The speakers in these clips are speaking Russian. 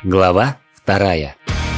Глава 2.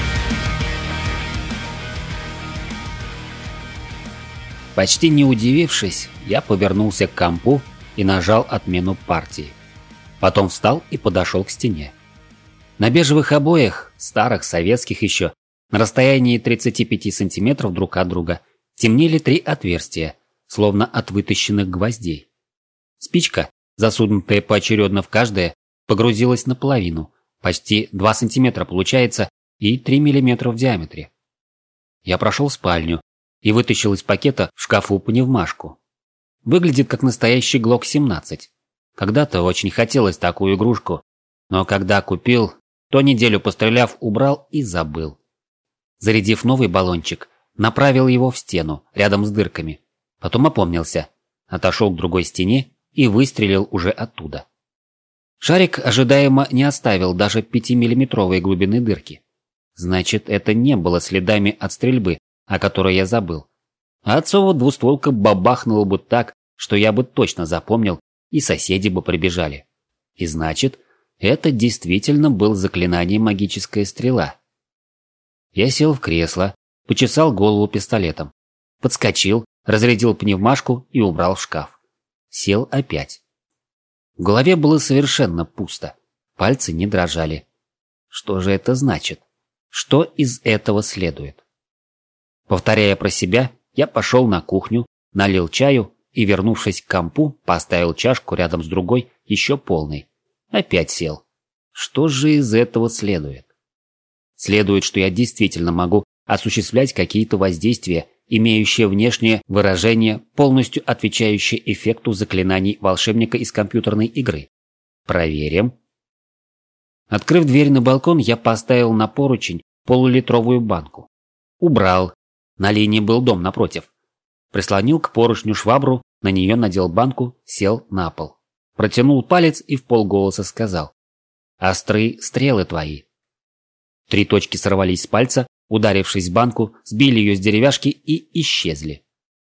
Почти не удивившись, я повернулся к компу и нажал отмену партии. Потом встал и подошел к стене. На бежевых обоях, старых, советских еще, на расстоянии 35 сантиметров друг от друга, темнели 3 отверстия, словно от вытащенных гвоздей. Спичка, засунутая поочередно в каждое, погрузилась наполовину, почти 2 сантиметра получается и 3 миллиметра в диаметре. Я прошел в спальню и вытащил из пакета в шкафу пневмашку. Выглядит как настоящий Глок-17. Когда-то очень хотелось такую игрушку, но когда купил, то неделю постреляв убрал и забыл. Зарядив новый баллончик, направил его в стену, рядом с дырками. Потом опомнился, отошел к другой стене и выстрелил уже оттуда. Шарик ожидаемо не оставил даже 5-миллиметровой глубины дырки. Значит, это не было следами от стрельбы, о которой я забыл. А отцова двустволка бабахнула бы так, что я бы точно запомнил, и соседи бы прибежали. И значит, это действительно был заклинание «Магическая стрела». Я сел в кресло, почесал голову пистолетом, подскочил, разрядил пневмашку и убрал в шкаф. Сел опять. В голове было совершенно пусто, пальцы не дрожали. Что же это значит? Что из этого следует? Повторяя про себя, я пошел на кухню, налил чаю и, вернувшись к компу, поставил чашку рядом с другой, еще полной. Опять сел. Что же из этого следует? Следует, что я действительно могу осуществлять какие-то воздействия, имеющие внешнее выражение, полностью отвечающее эффекту заклинаний волшебника из компьютерной игры. Проверим. Открыв дверь на балкон, я поставил на поручень полулитровую банку. Убрал. На линии был дом напротив. Прислонил к поручню швабру, на нее надел банку, сел на пол. Протянул палец и вполголоса сказал: «Остры стрелы твои». 3 точки сорвались с пальца, ударившись в банку, сбили ее с деревяшки и исчезли.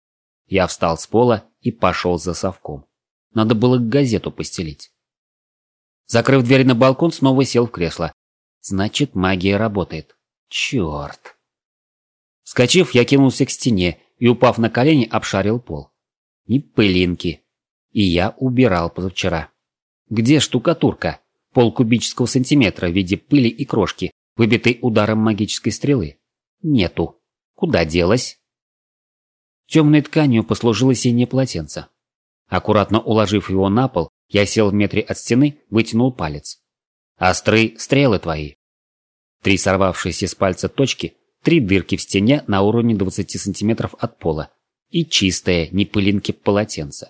Я встал с пола и пошел за совком. Надо было газету постелить. Закрыв дверь на балкон, снова сел в кресло. Значит, магия работает. Черт. Вскочив, я кинулся к стене и, упав на колени, обшарил пол. Ни пылинки. И я убирал позавчера. Где штукатурка? Полкубического сантиметра в виде пыли и крошки, выбитой ударом магической стрелы. Нету. Куда делась? Темной тканью послужило синее полотенце. Аккуратно уложив его на пол, я сел в метре от стены, вытянул палец. Остры стрелы твои. 3 сорвавшиеся с пальца точки, 3 дырки в стене на уровне 20 сантиметров от пола и чистое, ни пылинки полотенце.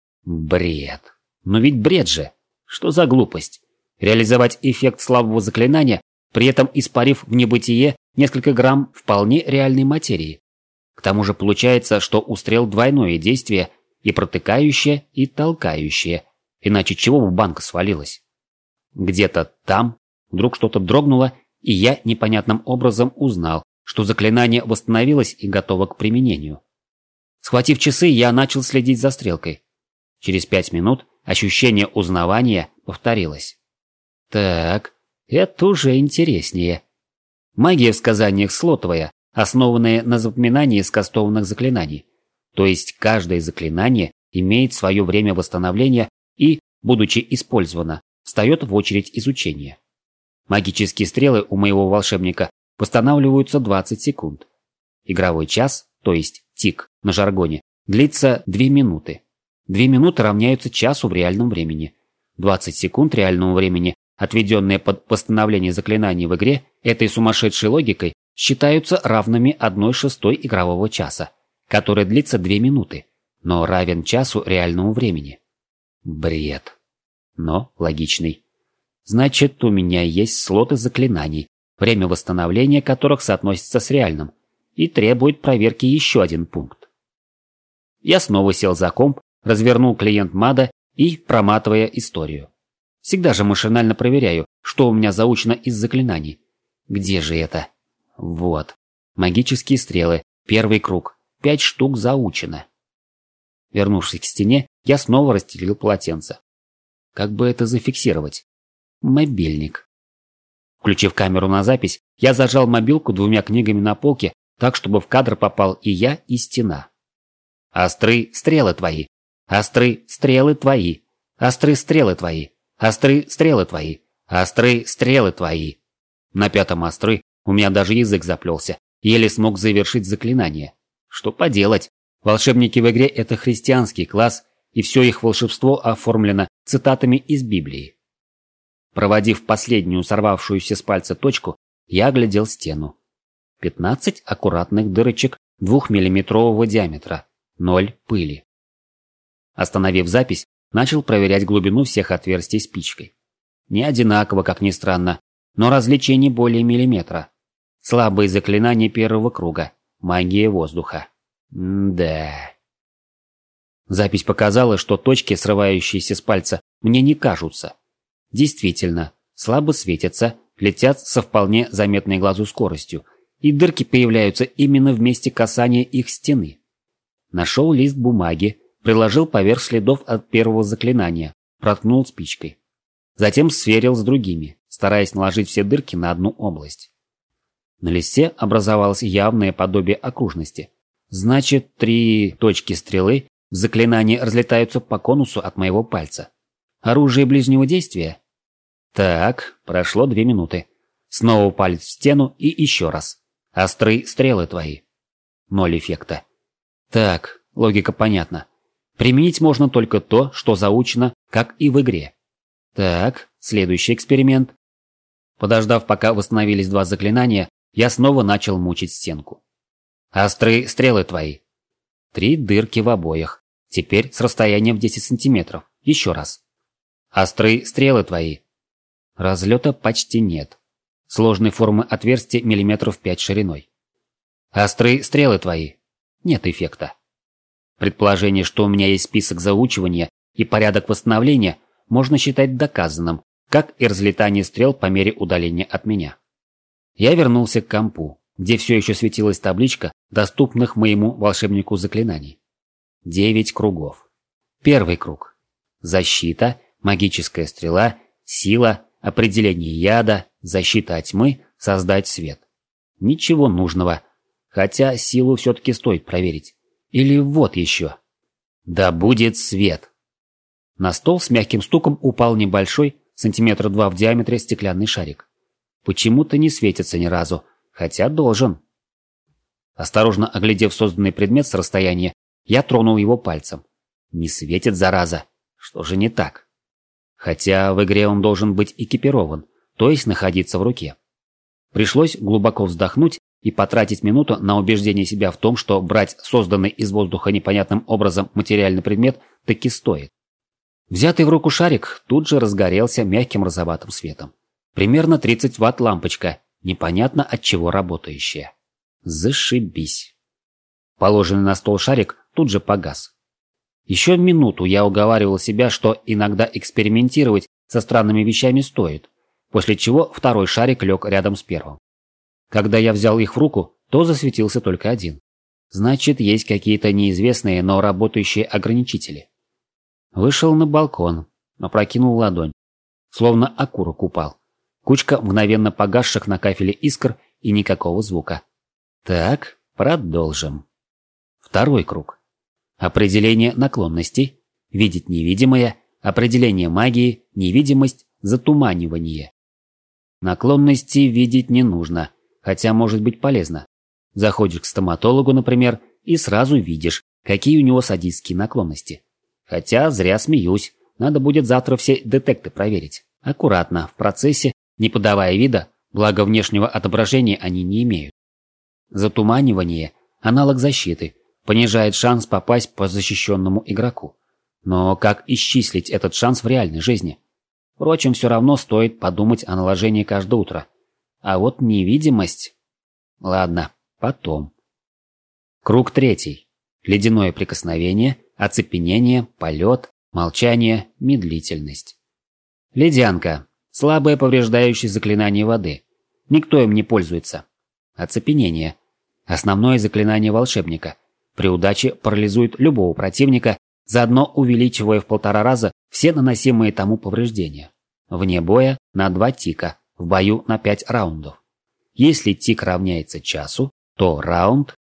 Бред. Но ведь бред же. Что за глупость? Реализовать эффект слабого заклинания, при этом испарив в небытие несколько грамм вполне реальной материи. К тому же получается, что у стрел двойное действие, и протыкающее, и толкающее, иначе чего бы банка свалилась? Где-то там вдруг что-то дрогнуло, и я непонятным образом узнал, что заклинание восстановилось и готово к применению. Схватив часы, я начал следить за стрелкой. Через 5 минут ощущение узнавания повторилось. Так, это уже интереснее. Магия в сказаниях слотовая, основанная на запоминании скастованных заклинаний. То есть каждое заклинание имеет свое время восстановления и, будучи использовано, встает в очередь изучения. Магические стрелы у моего волшебника восстанавливаются 20 секунд. Игровой час, то есть тик на жаргоне, длится 2 минуты. 2 минуты равняются часу в реальном времени. 20 секунд реального времени, отведенные под восстановление заклинаний в игре, этой сумасшедшей логикой считаются равными 1/6 игрового часа, который длится 2 минуты, но равен часу реальному времени. Бред. Но логичный. Значит, у меня есть слоты заклинаний, время восстановления которых соотносится с реальным, и требует проверки еще один пункт. Я снова сел за комп, развернул клиент МАДа и проматывая историю. Всегда же машинально проверяю, что у меня заучено из заклинаний. Где же это? Вот. Магические стрелы. Первый круг. 5 штук заучено. Вернувшись к стене, я снова расстелил полотенце. Как бы это зафиксировать? Мобильник. Включив камеру на запись, я зажал мобилку двумя книгами на полке, так, чтобы в кадр попал и я, и стена. «Остры стрелы твои! Остры стрелы твои! Остры стрелы твои! Остры стрелы твои! Остры стрелы твои!» На пятом остры у меня даже язык заплелся, еле смог завершить заклинание. Что поделать? Волшебники в игре – это христианский класс, и все их волшебство оформлено цитатами из Библии. Проводив последнюю сорвавшуюся с пальца точку, я оглядел стену. 15 аккуратных дырочек 2-миллиметрового диаметра, 0 пыли. Остановив запись, начал проверять глубину всех отверстий спичкой. Не одинаково, как ни странно, но различий не более миллиметра. Слабые заклинания первого круга, магия воздуха. Да. Запись показала, что точки, срывающиеся с пальца, мне не кажутся. Действительно, слабо светятся, летят со вполне заметной глазу скоростью, и дырки появляются именно в месте касания их стены. Нашел лист бумаги, приложил поверх следов от первого заклинания, проткнул спичкой. Затем сверил с другими, стараясь наложить все дырки на одну область. На листе образовалось явное подобие окружности. Значит, 3 точки стрелы в заклинании разлетаются по конусу от моего пальца. Оружие ближнего действия? Так, прошло 2 минуты. Снова палец в стену и еще раз. Остры стрелы твои. 0 эффекта. Так, логика понятна. Применить можно только то, что заучено, как и в игре. Так, следующий эксперимент. Подождав, пока восстановились 2 заклинания, я снова начал мучить стенку. Остры стрелы твои. 3 дырки в обоях. Теперь с расстоянием в 10 сантиметров. Еще раз. Остры стрелы твои. Разлета почти нет. Сложной формы отверстия миллиметров 5 шириной. Остры стрелы твои. Нет эффекта. Предположение, что у меня есть список заучивания и порядок восстановления, можно считать доказанным, как и разлетание стрел по мере удаления от меня. Я вернулся к компу, где все еще светилась табличка доступных моему волшебнику заклинаний. 9 кругов. Первый круг. Защита, магическая стрела, сила, определение яда, защита от тьмы, создать свет. Ничего нужного. Хотя силу все-таки стоит проверить. Или вот еще. Да будет свет. На стол с мягким стуком упал небольшой, 2 сантиметра в диаметре, стеклянный шарик. Почему-то не светится ни разу, хотя должен. Осторожно оглядев созданный предмет с расстояния, я тронул его пальцем. Не светит, зараза. Что же не так? Хотя в игре он должен быть экипирован, то есть находиться в руке. Пришлось глубоко вздохнуть и потратить минуту на убеждение себя в том, что брать созданный из воздуха непонятным образом материальный предмет таки стоит. Взятый в руку шарик тут же разгорелся мягким розоватым светом. Примерно 30 ватт лампочка, непонятно от чего работающая. Зашибись. Положенный на стол шарик тут же погас. Еще минуту я уговаривал себя, что иногда экспериментировать со странными вещами стоит, после чего второй шарик лег рядом с первым. Когда я взял их в руку, то засветился только один. Значит, есть какие-то неизвестные, но работающие ограничители. Вышел на балкон, опрокинул ладонь. Словно окурок упал. Кучка мгновенно погасших на кафеле искр и никакого звука. Так, продолжим. Второй круг. Определение наклонностей, видеть невидимое, определение магии, невидимость, затуманивание. Наклонности видеть не нужно, хотя может быть полезно. Заходишь к стоматологу, например, и сразу видишь, какие у него садистские наклонности. Хотя зря смеюсь, надо будет завтра все детекты проверить. Аккуратно, в процессе, не подавая вида, благо внешнего отображения они не имеют. Затуманивание – аналог защиты, понижает шанс попасть по защищенному игроку. Но как исчислить этот шанс в реальной жизни? Впрочем, все равно стоит подумать о наложении каждое утро. А вот невидимость... Ладно, потом. Круг третий. Ледяное прикосновение, оцепенение, полет, молчание, медлительность. Ледянка. Слабое повреждающее заклинание воды. Никто им не пользуется. Оцепенение. Основное заклинание волшебника. При удаче парализует любого противника, заодно увеличивая в 1,5 раза все наносимые тому повреждения. Вне боя на 2 тика, в бою на 5 раундов. Если тик равняется часу, то раунд...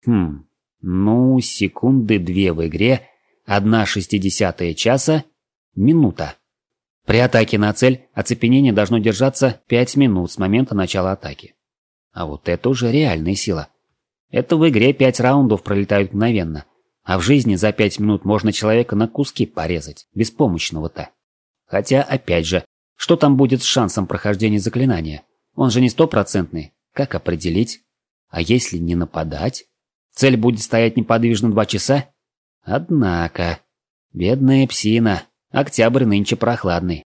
секунды 2 в игре, 1/60 часа, минута. При атаке на цель оцепенение должно держаться 5 минут с момента начала атаки. А вот это уже реальная сила. Это в игре 5 раундов пролетают мгновенно, а в жизни за 5 минут можно человека на куски порезать, беспомощного-то. Хотя, опять же, что там будет с шансом прохождения заклинания? Он же не 100%. Как определить? А если не нападать? Цель будет стоять неподвижно 2 часа? Однако, бедная псина, октябрь нынче прохладный.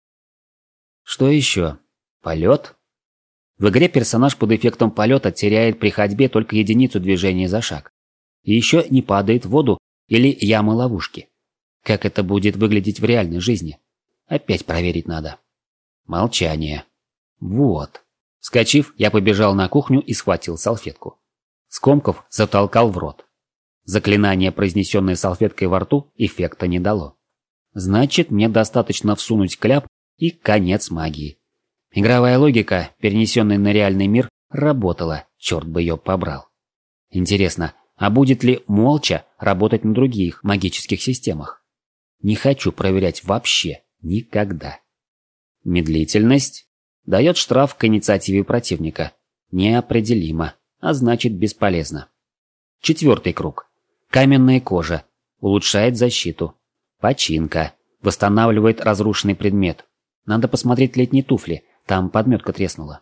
Что еще? Полет? В игре персонаж под эффектом полета теряет при ходьбе только единицу движения за шаг. И еще не падает в воду или ямы-ловушки. Как это будет выглядеть в реальной жизни? Опять проверить надо. Молчание. Вот. Вскочив, я побежал на кухню и схватил салфетку. Скомков затолкал в рот. Заклинание, произнесенное салфеткой во рту, эффекта не дало. Значит, мне достаточно всунуть кляп и конец магии. Игровая логика, перенесенная на реальный мир, работала, черт бы ее побрал. Интересно, а будет ли молча работать на других магических системах? Не хочу проверять вообще, никогда. Медлительность дает штраф к инициативе противника. Неопределимо, а значит бесполезно. 4 круг. Каменная кожа. Улучшает защиту. Починка. Восстанавливает разрушенный предмет. Надо посмотреть летние туфли, там подметка треснула.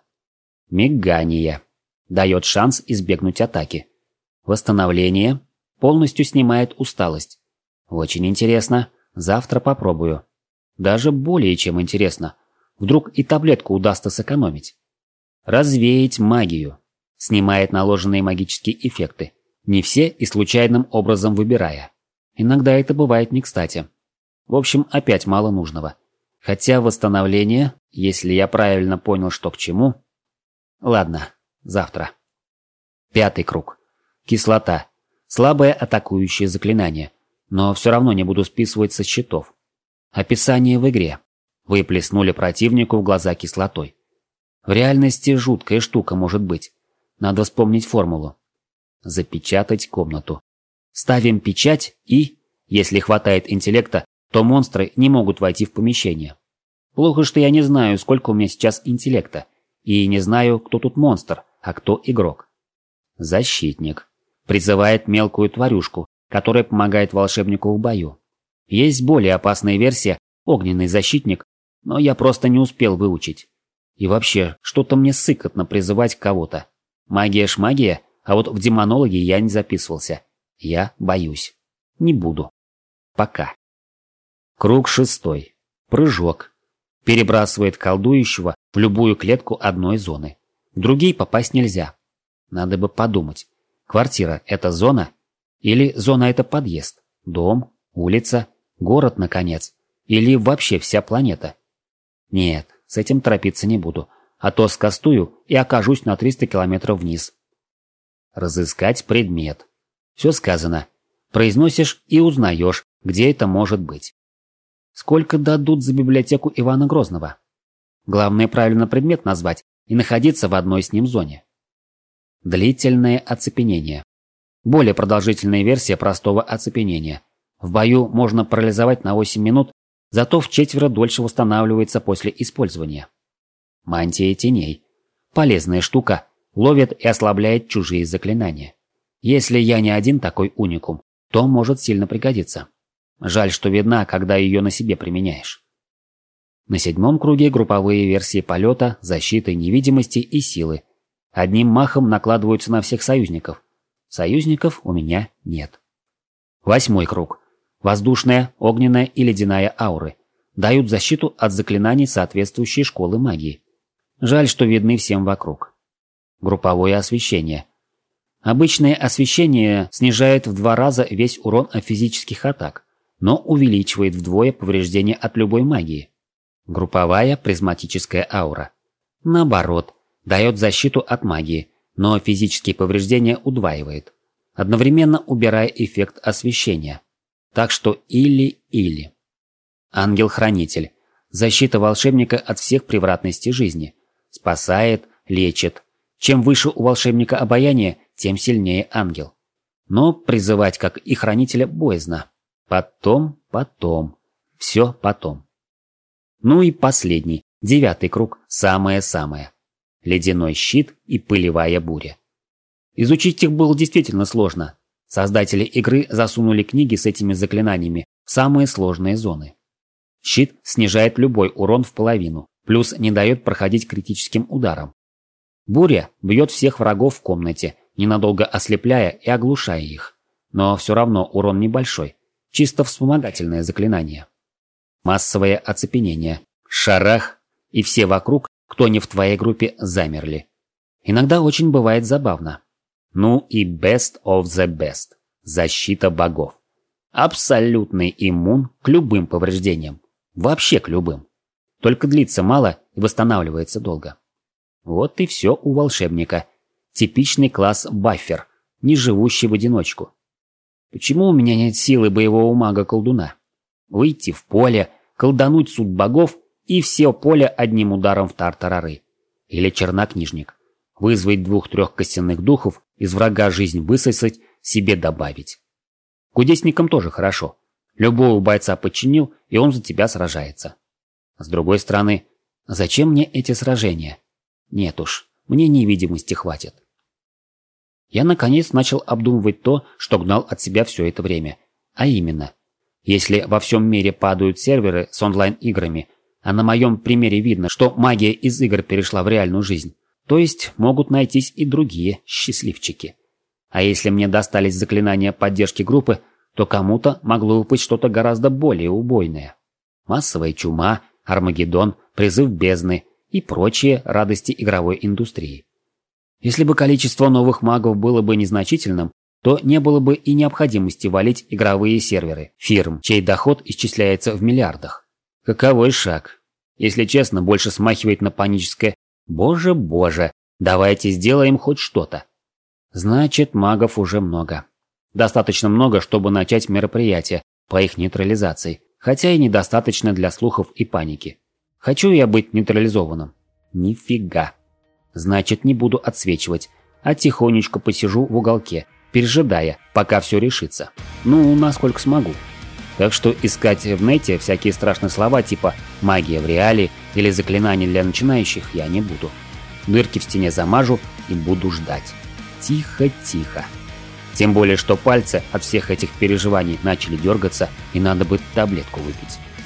Мигание. Дает шанс избегнуть атаки. Восстановление. Полностью снимает усталость. Очень интересно. Завтра попробую. Даже более чем интересно. Вдруг и таблетку удастся сэкономить. Развеять магию. Снимает наложенные магические эффекты. Не все и случайным образом выбирая. Иногда это бывает не кстати. В общем, опять мало нужного. Хотя восстановление, если я правильно понял, что к чему... Ладно, завтра. 5 круг. Кислота. Слабое атакующее заклинание. Но все равно не буду списывать со счетов. Описание в игре. Вы плеснули противнику в глаза кислотой. В реальности жуткая штука может быть. Надо вспомнить формулу. Запечатать комнату. Ставим печать и, если хватает интеллекта, то монстры не могут войти в помещение. Плохо, что я не знаю, сколько у меня сейчас интеллекта, и не знаю, кто тут монстр, а кто игрок. Защитник. Призывает мелкую тварюшку, которая помогает волшебнику в бою. Есть более опасная версия – огненный защитник, но я просто не успел выучить. И вообще, что-то мне сыкотно призывать кого-то. Магия-шмагия, а вот в демонологии я не записывался. Я боюсь. Не буду. Пока. Круг 6. Прыжок. Перебрасывает колдующего в любую клетку одной зоны. В другие попасть нельзя. Надо бы подумать. Квартира – это зона? Или зона – это подъезд? Дом? Улица? Город, наконец? Или вообще вся планета? Нет, с этим торопиться не буду. А то скастую и окажусь на 300 километров вниз. Разыскать предмет. Все сказано. Произносишь и узнаешь, где это может быть. Сколько дадут за библиотеку Ивана Грозного? Главное правильно предмет назвать и находиться в одной с ним зоне. Длительное оцепенение. Более продолжительная версия простого оцепенения. В бою можно парализовать на 8 минут, зато вчетверо дольше восстанавливается после использования. Мантия теней. Полезная штука, ловит и ослабляет чужие заклинания. Если я не один такой уникум, то может сильно пригодиться. Жаль, что видна, когда ее на себе применяешь. На 7 круге групповые версии полета, защиты, невидимости и силы. Одним махом накладываются на всех союзников. Союзников у меня нет. 8 круг. Воздушная, огненная и ледяная ауры. Дают защиту от заклинаний соответствующей школы магии. Жаль, что видны всем вокруг. Групповое освещение. Обычное освещение снижает в 2 раза весь урон от физических атак, но увеличивает вдвое повреждения от любой магии. Групповая призматическая аура. Наоборот, дает защиту от магии, но физические повреждения удваивает, одновременно убирая эффект освещения. Так что или-или. Ангел-хранитель. Защита волшебника от всех превратностей жизни. спасает, лечит. Чем выше у волшебника обаяние, тем сильнее ангел. Но призывать как и хранителя боязно. Потом. Все потом. Ну и последний, 9-й круг, самое-самое. Ледяной щит и пылевая буря. Изучить их было действительно сложно. Создатели игры засунули книги с этими заклинаниями в самые сложные зоны. Щит снижает любой урон в половину, плюс не дает проходить критическим ударом. Буря бьет всех врагов в комнате, ненадолго ослепляя и оглушая их. Но все равно урон небольшой, чисто вспомогательное заклинание. Массовое оцепенение, шарах, и все вокруг, кто не в твоей группе, замерли. Иногда очень бывает забавно. Ну и best of the best. Защита богов. Абсолютный иммун к любым повреждениям. Вообще к любым. Только длится мало и восстанавливается долго. Вот и все у волшебника. Типичный класс баффер, не живущий в одиночку. Почему у меня нет силы боевого мага-колдуна? Выйти в поле, колдануть суд богов и все поле одним ударом в тартарары. Или чернокнижник. Вызвать 2-3 костяных духов, из врага жизнь высосать, себе добавить. Кудесникам тоже хорошо. Любого бойца подчинил, и он за тебя сражается. С другой стороны, зачем мне эти сражения? Нет уж, мне невидимости хватит. Я наконец начал обдумывать то, что гнал от себя все это время. А именно, если во всем мире падают серверы с онлайн-играми, а на моем примере видно, что магия из игр перешла в реальную жизнь, то есть могут найтись и другие счастливчики. А если мне достались заклинания поддержки группы, то кому-то могло выпасть что-то гораздо более убойное. Массовая чума, Армагеддон, призыв бездны и прочие радости игровой индустрии. Если бы количество новых магов было бы незначительным, то не было бы и необходимости валить игровые серверы фирм, чей доход исчисляется в миллиардах. Каковой шаг? Если честно, больше смахивает на паническое «Боже, давайте сделаем хоть что-то». Значит, магов уже много. Достаточно много, чтобы начать мероприятие по их нейтрализации, хотя и недостаточно для слухов и паники. Хочу я быть нейтрализованным? Нифига. Значит, не буду отсвечивать, а тихонечко посижу в уголке, пережидая, пока все решится. Ну, насколько смогу. Так что искать в нете всякие страшные слова типа «магия в реале» или «заклинания для начинающих» я не буду. Дырки в стене замажу и буду ждать. Тихо. Тем более, что пальцы от всех этих переживаний начали дергаться, и надо бы таблетку выпить.